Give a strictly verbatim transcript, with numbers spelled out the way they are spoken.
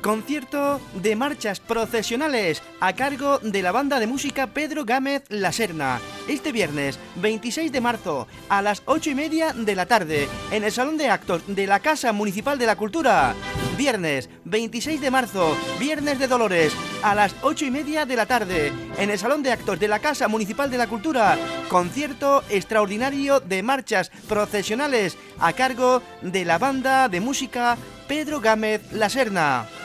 Concierto de marchas procesionales a cargo de la banda de música Pedro Gámez La Serna. Este viernes veintiséis de marzo a las ocho y media de la tarde en el Salón de Actos de la Casa Municipal de la Cultura. Viernes veintiséis de marzo, Viernes de Dolores, a las ocho y media de la tarde en el Salón de Actos de la Casa Municipal de la Cultura. Concierto extraordinario de marchas procesionales a cargo de la banda de música Pedro Gámez La Serna.